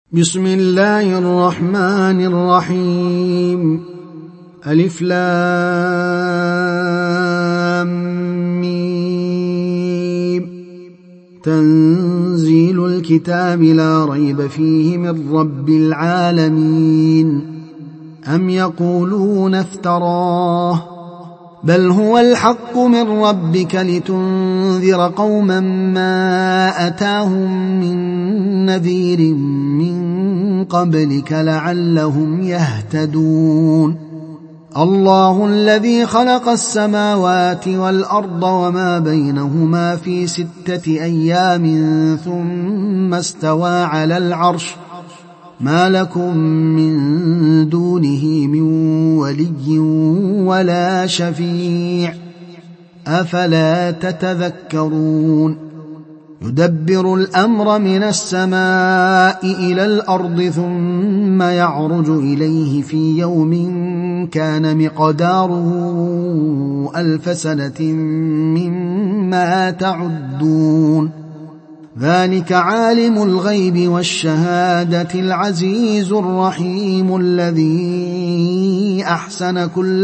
بسم الله الرحمن الرحيم. ألف لام ميم. تنزيل الكتاب لا ريب فيه من رب العالمين. أم يقولون افتراه بل هو الحق من ربك لتنذر قوما ما أتاهم من نذير من قبلك لعلهم يهتدون. الله الذي خلق السماوات والأرض وما بينهما في 6 أيام ثم استوى على العرش ما لكم من دونه من ولي ولا شفيع أفلا تتذكرون. يدبر الأمر من السماء إلى الأرض ثم يعرج إليه في يوم كان مقداره 1000 سنة مما تعدون. ذلك عالم الغيب والشهادة العزيز الرحيم الذي أحسن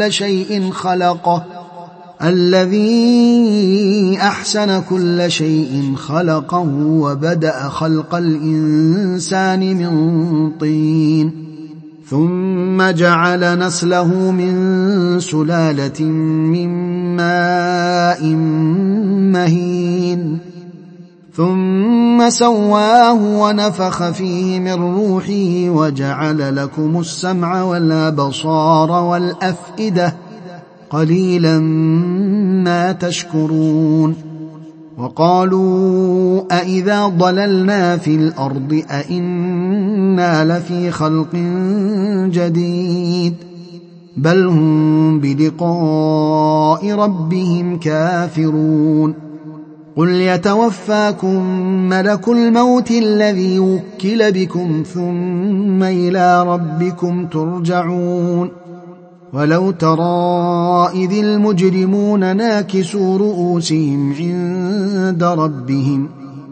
كل شيء خلقه وبدأ خلق الإنسان من طين ثم جعل نسله من سلالة من ماء مهين ثم سواه ونفخ فيه من روحه وجعل لكم السمع والأبصار والأفئدة قليلا ما تشكرون. وقالوا أإذا ضللنا في الأرض أإنا لفي خلق جديد بل هم بلقاء ربهم كافرون. قل يتوفاكم ملك الموت الذي وكل بكم ثم إلى ربكم ترجعون. ولو ترى إذ المجرمون ناكسوا رؤوسهم عند ربهم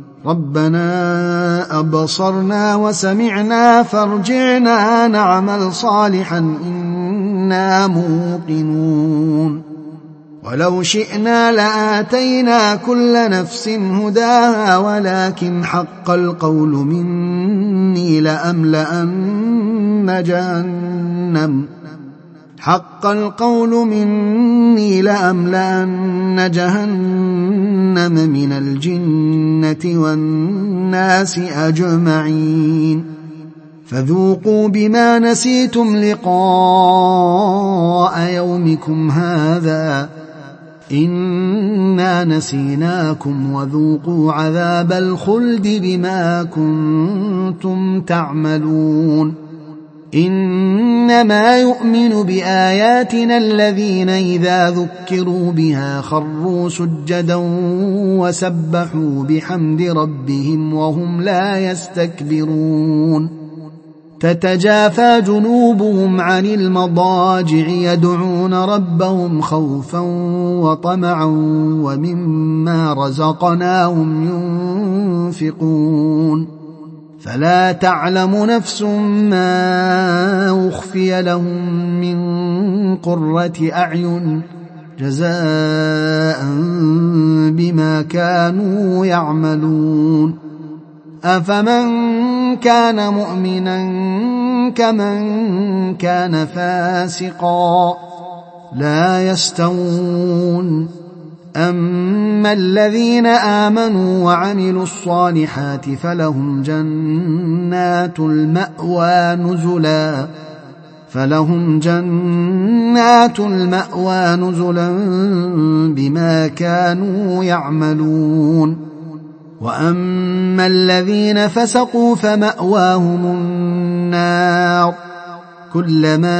ربنا أبصرنا وسمعنا فارجعنا نعمل صالحا إنا موقنون. ولو شئنا لآتينا كل نفس هداها ولكن حق القول مني لأملأن جهنم من الجنة والناس أجمعين. فذوقوا بما نسيتم لقاء يومكم هذا إنا نسيناكم وذوقوا عذاب الخلد بما كنتم تعملون. إنما يؤمن بآياتنا الذين إذا ذكروا بها خروا سجدا وسبحوا بحمد ربهم وهم لا يستكبرون. تتجافى جنوبهم عن المضاجع يدعون ربهم خوفا وطمعا ومما رزقناهم ينفقون. فلا تعلم نفس ما أخفي لهم من قرة أعين جزاء بما كانوا يعملون. أفمن كان مؤمنا كمن كان فاسقا لا يستوون. أما الذين آمنوا وعملوا الصالحات فلهم جنات المأوى نزلا بما كانوا يعملون. وأما الذين فسقوا فمأواهم النار كلما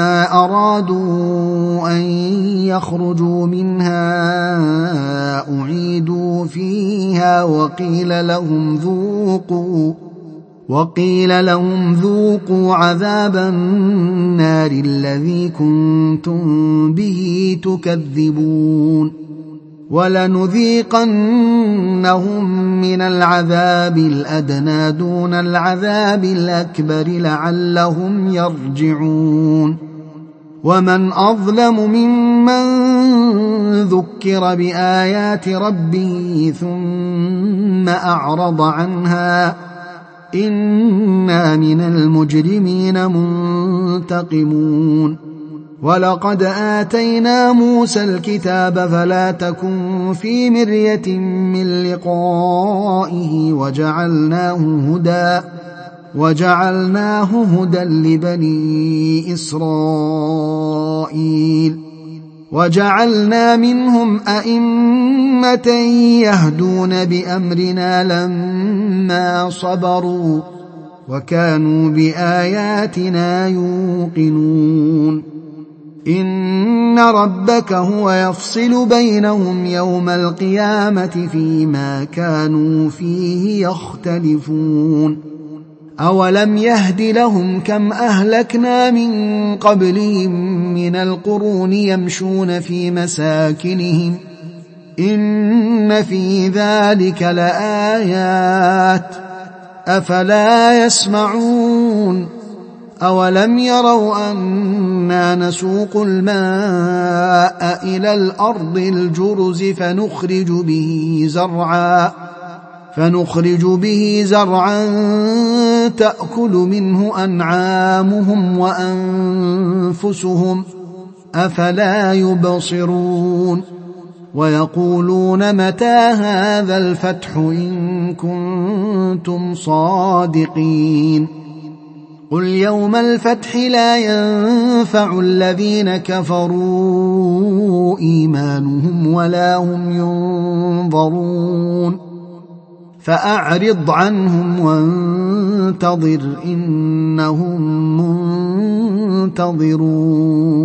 أرادوا أن يخرجوا منها أعيدوا فيها وقيل لهم ذوقوا عذاب النار الذي كنتم به تكذبون. ولنذيقنهم من العذاب الأدنى دون العذاب الأكبر لعلهم يرجعون ومن أظلم ممن ذكر بآيات ربه ثم أعرض عنها إنا من المجرمين منتقمون ولقد آتينا موسى الكتاب فلا تكن في مرية من لقائه وجعلناه هدى لبني إسرائيل وجعلنا منهم أئمة يهدون بأمرنا لما صبروا وكانوا بآياتنا يوقنون إن ربك هو يفصل بينهم يوم القيامة فيما كانوا فيه يختلفون أولم يهد لهم كم أهلكنا من قبلهم من القرون يمشون في مساكنهم إن في ذلك لآيات أفلا يسمعون أولم يروا أنا نسوق الماء إلى الأرض الجرز فنخرج به زرعا تأكل منه أنعامهم وأنفسهم أفلا يبصرون ويقولون متى هذا الفتح إن كنتم صادقين قل يوم الفتح لا ينفع الذين كفروا إيمانهم ولا هم ينظرون فأعرض عنهم وانتظر إنهم منتظرون